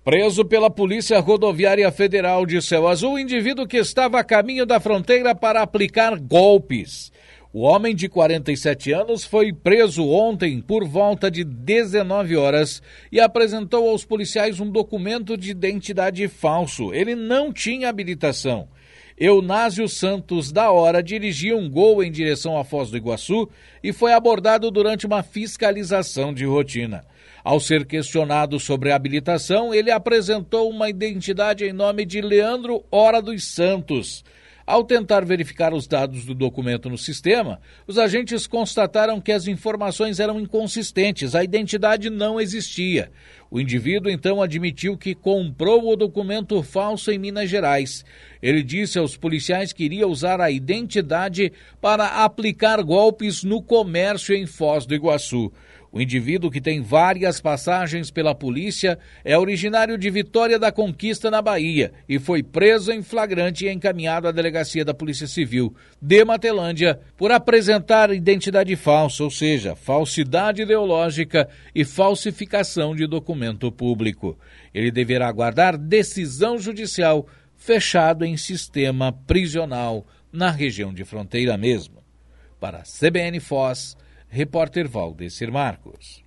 Preso pela Polícia Rodoviária Federal de Céu Azul, indivíduo que estava a caminho da fronteira para aplicar golpes. O homem de 47 anos foi preso ontem por volta de 19 horas e apresentou aos policiais um documento de identidade falso. Ele não tinha habilitação. Eunásio Santos da Hora dirigia um Gol em direção à Foz do Iguaçu e foi abordado durante uma fiscalização de rotina. Ao ser questionado sobre a habilitação, ele apresentou uma identidade em nome de Leandro Hora dos Santos. Ao tentar verificar os dados do documento no sistema, os agentes constataram que as informações eram inconsistentes, a identidade não existia. O indivíduo então admitiu que comprou o documento falso em Minas Gerais. Ele disse aos policiais que iria usar a identidade para aplicar golpes no comércio em Foz do Iguaçu. O indivíduo, que tem várias passagens pela polícia, é originário de Vitória da Conquista, na Bahia, e foi preso em flagrante e encaminhado à delegacia da Polícia Civil de Matelândia por apresentar identidade falsa, ou seja, falsidade ideológica e falsificação de documento público. Ele deverá aguardar decisão judicial, fechado em sistema prisional na região de fronteira mesmo. Para a CBN Foz, repórter Valdecir Marcos.